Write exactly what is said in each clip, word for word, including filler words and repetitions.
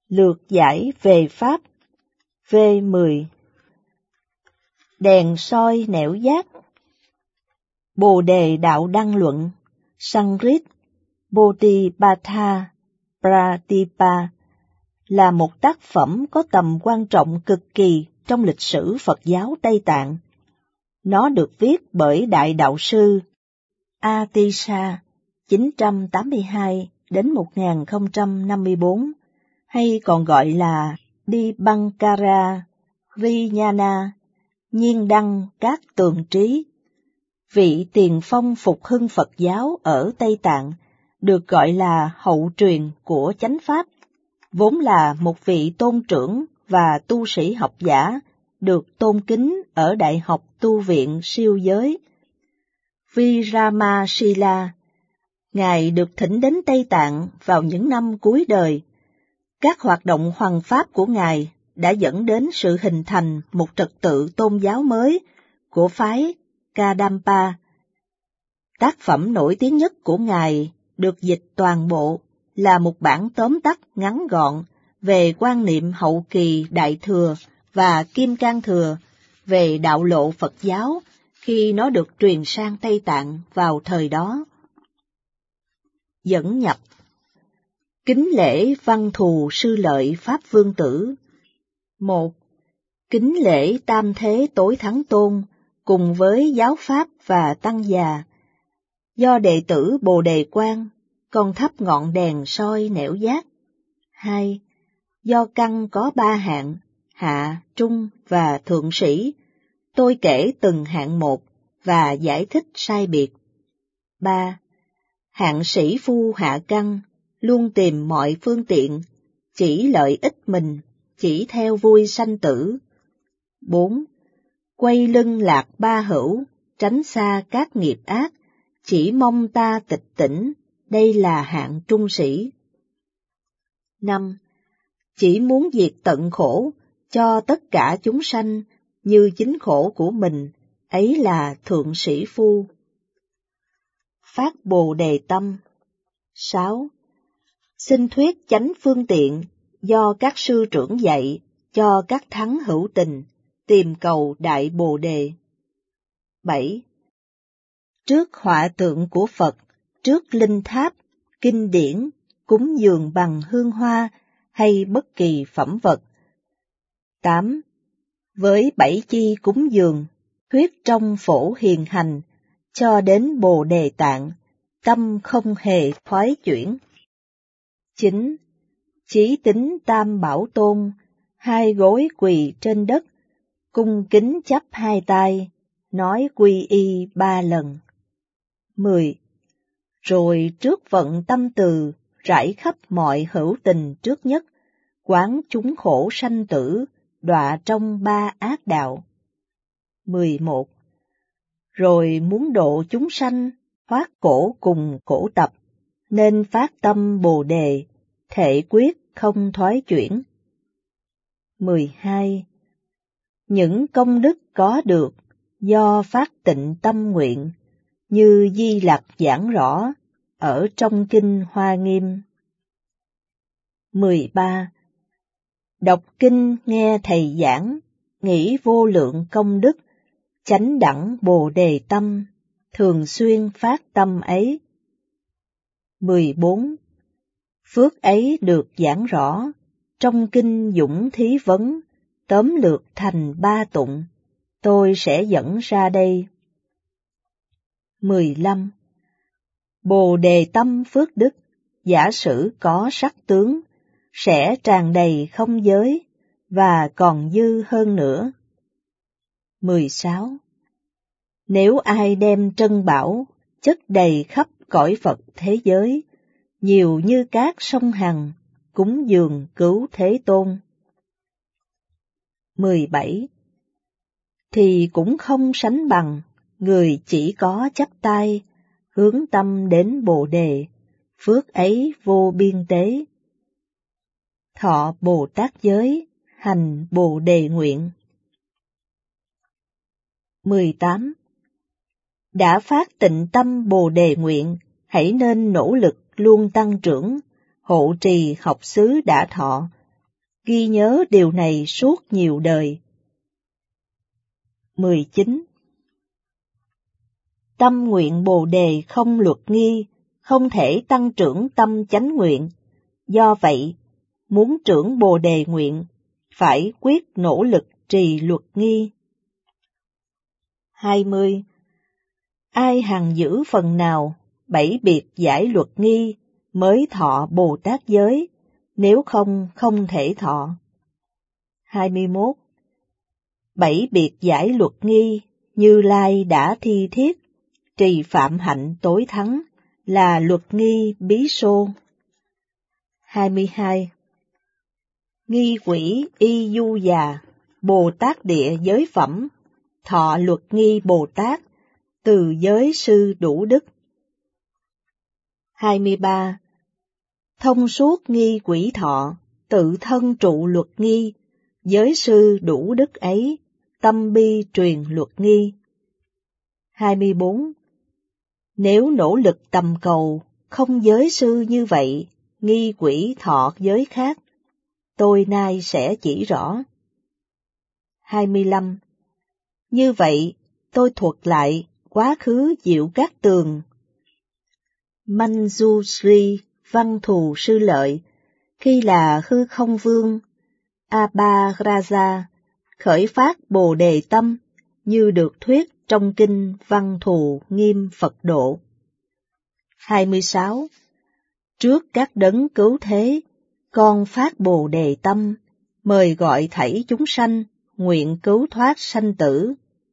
Lược giải về Pháp V mười. Đèn soi nẻo giác. Bồ đề đạo đăng luận Sanskrit Bodhipatha Pratipa là một tác phẩm có tầm quan trọng cực kỳ trong lịch sử Phật giáo Tây Tạng. Nó được viết bởi Đại Đạo sư Atisa chín trăm tám mươi hai đến một nghìn không trăm năm mươi bốn, hay còn gọi là Dibankara Vijnana, nhiên đăng các tường trí. Vị tiền phong phục hưng Phật giáo ở Tây Tạng được gọi là hậu truyền của chánh pháp, vốn là một vị tôn trưởng và tu sĩ học giả được tôn kính ở Đại học Tu viện Siêu giới Vikramasila. Ngài được thỉnh đến Tây Tạng vào những năm cuối đời. Các hoạt động hoằng pháp của Ngài đã dẫn đến sự hình thành một trật tự tôn giáo mới của phái Kadampa. Tác phẩm nổi tiếng nhất của Ngài được dịch toàn bộ là một bản tóm tắt ngắn gọn về quan niệm hậu kỳ Đại Thừa và Kim Cang Thừa về đạo lộ Phật giáo khi nó được truyền sang Tây Tạng vào thời đó. Dẫn nhập. Kính lễ Văn Thù Sư Lợi Pháp Vương Tử. Một. Kính lễ Tam Thế Tối Thắng Tôn cùng với giáo pháp và tăng già. Do đệ tử Bồ Đề Quang, con thắp ngọn đèn soi nẻo giác. Hai. Do căn có ba hạng, hạ, trung và thượng sĩ, tôi kể từng hạng một và giải thích sai biệt. Ba. Hạng sĩ phu hạ căn luôn tìm mọi phương tiện, chỉ lợi ích mình, chỉ theo vui sanh tử. Bốn. Quay lưng lạc ba hữu, tránh xa các nghiệp ác, chỉ mong ta tịch tỉnh, đây là hạng trung sĩ. Năm. Chỉ muốn diệt tận khổ cho tất cả chúng sanh như chính khổ của mình, ấy là thượng sĩ phu. Phát Bồ Đề Tâm. Sáu. Xin thuyết chánh phương tiện do các sư trưởng dạy cho các thắng hữu tình tìm cầu Đại Bồ Đề. Bảy. Trước họa tượng của Phật, trước linh tháp, kinh điển, cúng dường bằng hương hoa hay bất kỳ phẩm vật. Tám. Với bảy chi cúng dường, thuyết trong phổ hiền hành, cho đến Bồ Đề Tạng, tâm không hề thoái chuyển. Chín. Chí tính Tam Bảo Tôn, hai gối quỳ trên đất, cung kính chắp hai tay, nói quy y ba lần. Mười. Rồi trước vận tâm từ, rải khắp mọi hữu tình trước nhất, quán chúng khổ sanh tử, đọa trong ba ác đạo. Mười một. Rồi muốn độ chúng sanh, thoát khổ cùng khổ tập, nên phát tâm Bồ Đề, thể quyết không thoái chuyển. Mười hai. Những công đức có được do phát tịnh tâm nguyện, như Di Lặc giảng rõ ở trong kinh Hoa Nghiêm. Mười ba. Đọc kinh nghe thầy giảng, nghĩ vô lượng công đức, chánh đẳng Bồ Đề tâm, thường xuyên phát tâm ấy. Mười bốn. Phước ấy được giảng rõ, trong kinh Dũng Thí Vấn, tóm lược thành ba tụng, tôi sẽ dẫn ra đây. Mười lăm. Bồ Đề tâm phước đức, giả sử có sắc tướng, sẽ tràn đầy không giới, và còn dư hơn nữa. Mười sáu. Nếu ai đem trân bảo, chất đầy khắp cõi Phật thế giới, nhiều như các sông Hằng, cúng dường cứu Thế Tôn. Mười bảy. Thì cũng không sánh bằng, người chỉ có chắp tay, hướng tâm đến Bồ Đề, phước ấy vô biên tế. Thọ Bồ Tát giới, hành Bồ Đề nguyện. Mười tám. Đã phát tịnh tâm Bồ Đề nguyện, hãy nên nỗ lực luôn tăng trưởng, hộ trì học xứ đã thọ, ghi nhớ điều này suốt nhiều đời. mười chín. Tâm nguyện Bồ Đề không luật nghi, không thể tăng trưởng tâm chánh nguyện. Do vậy, muốn trưởng Bồ Đề nguyện, phải quyết nỗ lực trì luật nghi. hai mươi. Ai hằng giữ phần nào, bảy biệt giải luật nghi, mới thọ Bồ Tát giới, nếu không không thể thọ. hai mươi mốt. Bảy biệt giải luật nghi, Như Lai đã thi thiết, trì phạm hạnh tối thắng, là luật nghi bí sô. hai mươi hai. Nghi quỷ y du già, Bồ Tát địa giới phẩm, thọ luật nghi Bồ Tát, từ giới sư đủ đức. hai mươi ba. Thông suốt nghi quỷ thọ, tự thân trụ luật nghi, giới sư đủ đức ấy, tâm bi truyền luật nghi. hai mươi bốn. Nếu nỗ lực tầm cầu, không giới sư như vậy, nghi quỷ thọ giới khác, tôi nay sẽ chỉ rõ. hai mươi lăm. Như vậy, tôi thuật lại quá khứ Diệu Cát Tường, Manjusri, Văn Thù Sư Lợi, khi là hư không vương, Abharaja, khởi phát Bồ Đề tâm, như được thuyết trong kinh Văn Thù Nghiêm Phật Độ. hai mươi sáu. Trước các đấng cứu thế, con phát Bồ Đề tâm, mời gọi thảy chúng sanh, nguyện cứu thoát sanh tử.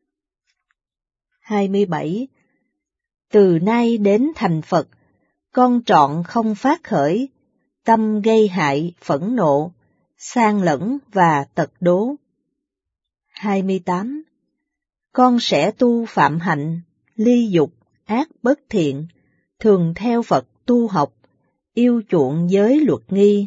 hai mươi bảy. Từ nay đến thành Phật, con trọn không phát khởi, tâm gây hại, phẫn nộ, sang lẫn và tật đố. hai mươi tám. Con sẽ tu phạm hạnh, ly dục, ác bất thiện, thường theo Phật tu học, yêu chuộng giới luật nghi.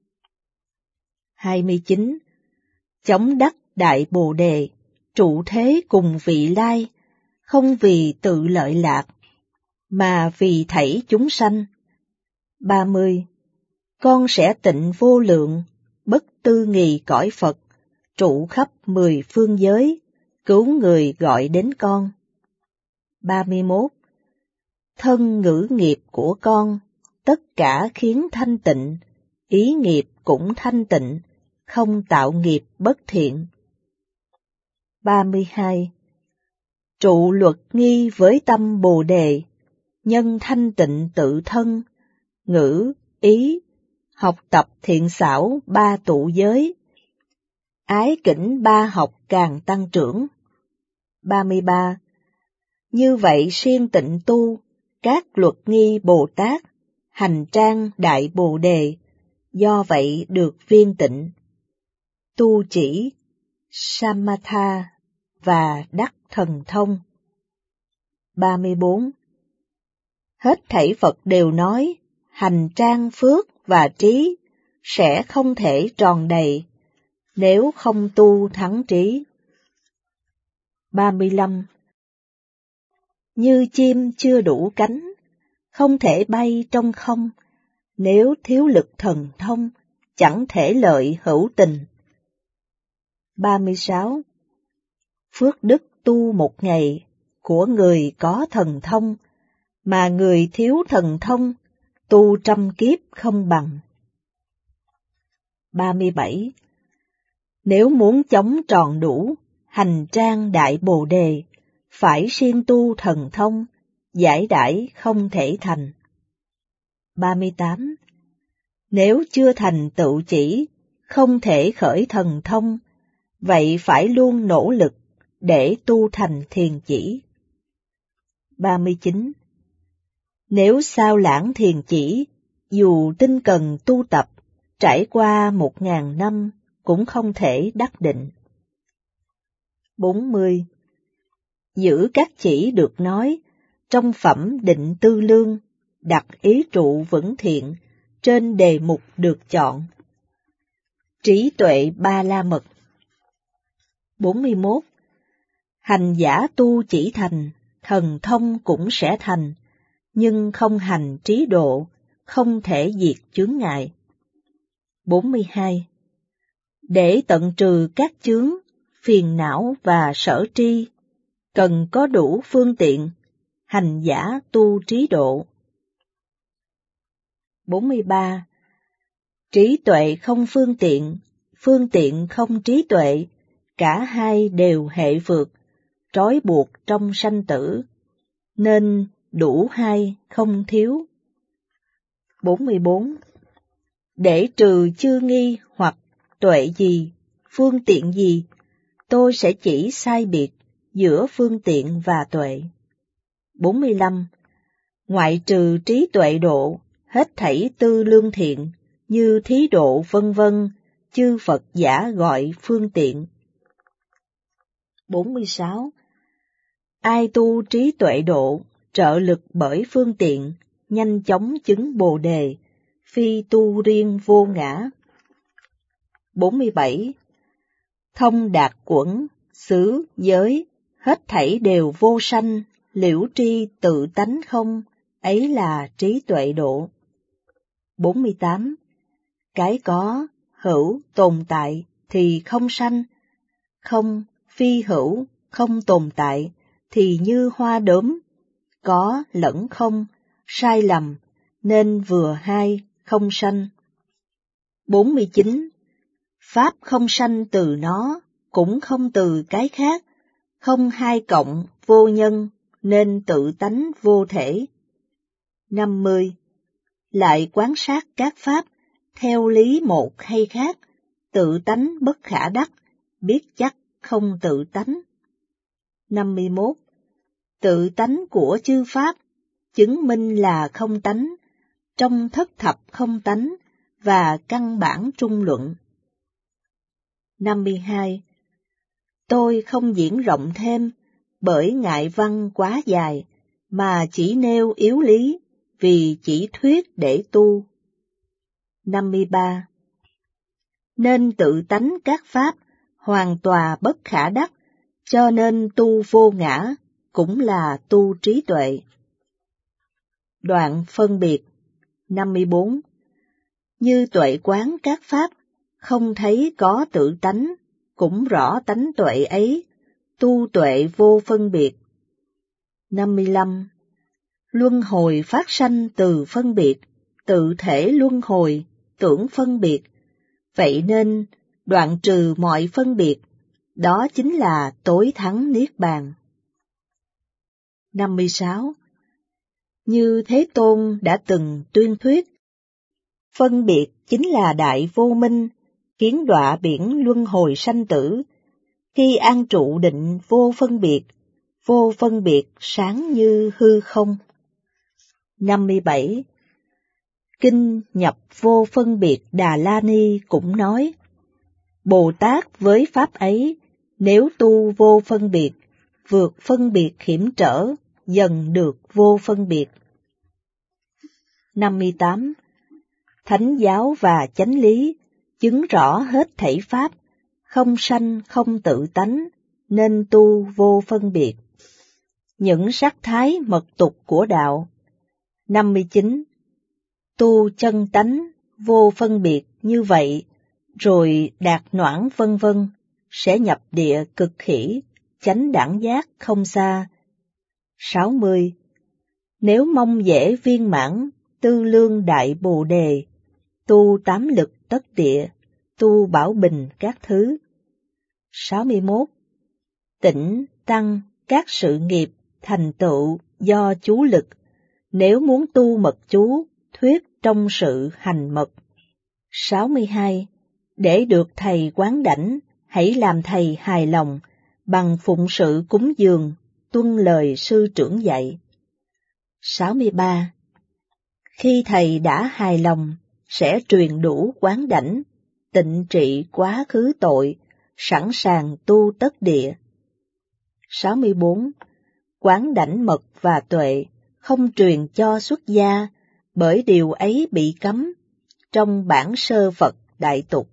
hai mươi chín. Chống đắc đại Bồ Đề, trụ thế cùng vị lai, không vì tự lợi lạc, mà vì thảy chúng sanh. ba mươi. Con sẽ tịnh vô lượng, bất tư nghì cõi Phật, trụ khắp mười phương giới, cứu người gọi đến con. ba mươi mốt. Thân ngữ nghiệp của con, tất cả khiến thanh tịnh, ý nghiệp cũng thanh tịnh, không tạo nghiệp bất thiện. ba mươi hai. Trụ luật nghi với tâm Bồ Đề, nhân thanh tịnh tự thân, ngữ, ý, học tập thiện xảo ba tụ giới, ái kỉnh ba học càng tăng trưởng. ba mươi ba. Như vậy siêng tịnh tu, các luật nghi Bồ Tát, hành trang đại Bồ Đề, do vậy được viên tịnh. Tu chỉ, Samatha và đắc thần thông. ba mươi bốn. Hết thảy Phật đều nói, hành trang phước và trí sẽ không thể tròn đầy, nếu không tu thắng trí. ba mươi lăm. Như chim chưa đủ cánh, không thể bay trong không, nếu thiếu lực thần thông, chẳng thể lợi hữu tình. ba mươi sáu. Phước đức tu một ngày, của người có thần thông, mà người thiếu thần thông, tu trăm kiếp không bằng. ba mươi bảy. Nếu muốn chống tròn đủ, hành trang đại Bồ Đề, phải siêng tu thần thông, giải đãi không thể thành. ba mươi tám. Nếu chưa thành tựu chỉ, không thể khởi thần thông, vậy phải luôn nỗ lực để tu thành thiền chỉ. ba mươi chín. Nếu sao lãng thiền chỉ, dù tinh cần tu tập, trải qua một ngàn năm, cũng không thể đắc định. bốn mươi. Giữ các chỉ được nói, trong phẩm định tư lương, đặt ý trụ vững thiện, trên đề mục được chọn. Trí tuệ ba la mật. bốn mươi mốt. Hành giả tu chỉ thành, thần thông cũng sẽ thành, nhưng không hành trí độ, không thể diệt chướng ngại. bốn mươi hai. Để tận trừ các chướng, phiền não và sở tri, cần có đủ phương tiện, hành giả tu trí độ. bốn mươi ba. Trí tuệ không phương tiện, phương tiện không trí tuệ, cả hai đều hệ phược, trói buộc trong sanh tử, nên đủ hai không thiếu. bốn mươi bốn. Để trừ chư nghi hoặc tuệ gì, phương tiện gì, tôi sẽ chỉ sai biệt giữa phương tiện và tuệ. bốn mươi lăm. Ngoại trừ trí tuệ độ, hết thảy tư lương thiện, như thí độ vân vân, chư Phật giả gọi phương tiện. bốn mươi sáu. Ai tu trí tuệ độ, trợ lực bởi phương tiện, nhanh chóng chứng Bồ đề, phi tu riêng vô ngã. bốn mươi bảy. Thông đạt quẩn, xứ, giới, hết thảy đều vô sanh, liễu tri tự tánh không, ấy là trí tuệ độ. bốn mươi tám. Cái có, hữu, tồn tại thì không sanh, không, phi hữu, không tồn tại thì như hoa đốm, có lẫn không, sai lầm, nên vừa hai, không sanh. bốn mươi chín. Pháp không sanh từ nó, cũng không từ cái khác, không hai cộng, vô nhân, nên tự tánh vô thể. năm mươi. Lại quán sát các pháp, theo lý một hay khác, tự tánh bất khả đắc, biết chắc không tự tánh. năm mươi mốt. Tự tánh của chư pháp, chứng minh là không tánh, trong thất thập không tánh, và căn bản trung luận. năm mươi hai. Tôi không diễn rộng thêm, bởi ngại văn quá dài, mà chỉ nêu yếu lý, vì chỉ thuyết để tu. năm mươi ba. Nên tự tánh các pháp, hoàn tòa bất khả đắc, cho nên tu vô ngã, cũng là tu trí tuệ. Đoạn phân biệt. năm mươi bốn. Như tuệ quán các pháp, không thấy có tự tánh, cũng rõ tánh tuệ ấy, tu tuệ vô phân biệt. năm mươi lăm. Luân hồi phát sanh từ phân biệt, tự thể luân hồi, tưởng phân biệt, vậy nên đoạn trừ mọi phân biệt, đó chính là tối thắng niết bàn. năm mươi sáu. Như Thế Tôn đã từng tuyên thuyết, phân biệt chính là đại vô minh, khiến đọa biển luân hồi sanh tử. Khi an trụ định vô phân biệt, vô phân biệt sáng như hư không. năm mươi bảy. Kinh nhập vô phân biệt Đà La Ni cũng nói, Bồ Tát với pháp ấy, nếu tu vô phân biệt, vượt phân biệt hiểm trở, dần được vô phân biệt. năm mươi tám. Thánh giáo và chánh lý, chứng rõ hết thảy pháp, không sanh không tự tánh, nên tu vô phân biệt. Những sắc thái mật tục của đạo. năm mươi chín. Tu chân tánh, vô phân biệt như vậy, rồi đạt noãn vân vân, sẽ nhập địa cực hỷ, chánh đẳng giác không xa. sáu mươi. Nếu mong dễ viên mãn, tư lương đại bồ đề, tu tám lực tất địa, tu bảo bình các thứ. sáu mươi mốt. Tĩnh, tăng, các sự nghiệp, thành tựu do chú lực, nếu muốn tu mật chú, thuyết trong sự hành mật. sáu mươi hai. Để được thầy quán đảnh, hãy làm thầy hài lòng, bằng phụng sự cúng dường, tuân lời sư trưởng dạy. sáu mươi ba. Khi thầy đã hài lòng, sẽ truyền đủ quán đảnh, tịnh trị quá khứ tội, sẵn sàng tu tất địa. sáu mươi bốn. Quán đảnh mật và tuệ, không truyền cho xuất gia, bởi điều ấy bị cấm, trong bản sơ Phật Đại Tục.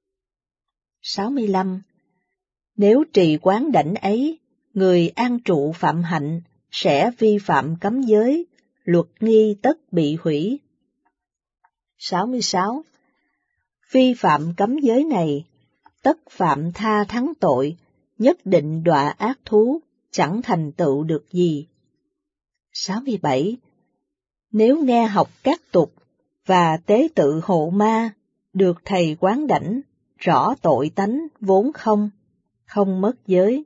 sáu mươi lăm. Nếu trì quán đảnh ấy, người an trụ phạm hạnh, sẽ vi phạm cấm giới, luật nghi tất bị hủy. sáu mươi sáu. Vi phạm cấm giới này, tất phạm tha thắng tội, nhất định đọa ác thú, chẳng thành tựu được gì. sáu mươi bảy. Nếu nghe học các tục và tế tự hộ ma, được thầy quán đảnh, rõ tội tánh vốn không, không mất giới.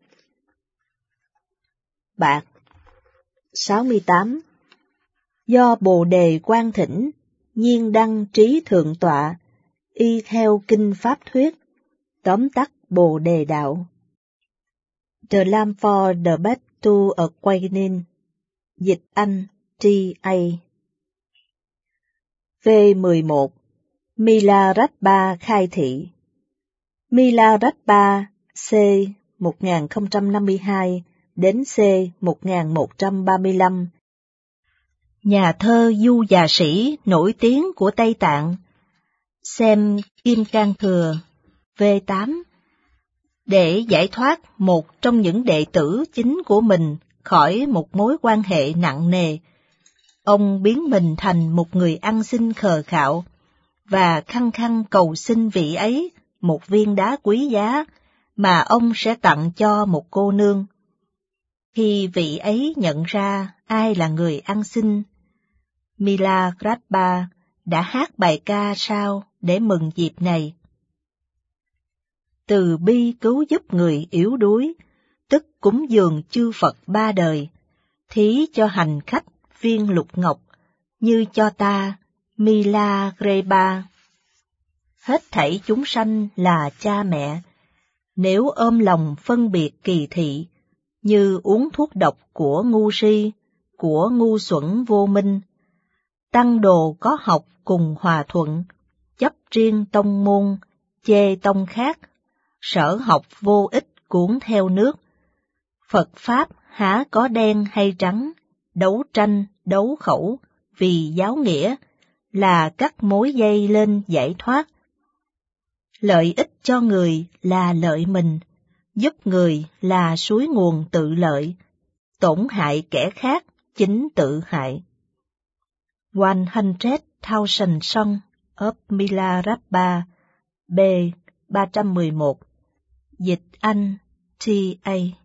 Bạc. sáu mươi tám. Do Bồ Đề Quan Thỉnh, nhiên đăng trí thượng tọa, y theo kinh pháp thuyết, tóm tắt Bồ Đề đạo. The Lamp for the Path to Awakening. Dịch Anh T A. V mười một. Milarepa khai thị. Milarepa C một nghìn không trăm năm mươi hai đến C một nghìn một trăm ba mươi lăm, nhà thơ du già sĩ nổi tiếng của Tây Tạng, xem Kim Cang Thừa V tám, để giải thoát một trong những đệ tử chính của mình khỏi một mối quan hệ nặng nề. Ông biến mình thành một người ăn xin khờ khạo và khăng khăng cầu xin vị ấy một viên đá quý giá mà ông sẽ tặng cho một cô nương. Khi vị ấy nhận ra ai là người ăn xin, Milarepa đã hát bài ca sao để mừng dịp này. Từ bi cứu giúp người yếu đuối, tức cúng dường chư Phật ba đời, thí cho hành khách viên lục ngọc, như cho ta, Milarepa. Hết thảy chúng sanh là cha mẹ, nếu ôm lòng phân biệt kỳ thị, như uống thuốc độc của ngu si, của ngu xuẩn vô minh, tăng đồ có học cùng hòa thuận, chấp riêng tông môn, chê tông khác, sở học vô ích cuốn theo nước. Phật Pháp há có đen hay trắng, đấu tranh, đấu khẩu, vì giáo nghĩa, là cắt mối dây lên giải thoát. Lợi ích cho người là lợi mình, giúp người là suối nguồn tự lợi, tổn hại kẻ khác chính tự hại. One hundred thousand Sons of Milarepa, B ba trăm mười một, dịch Anh T A.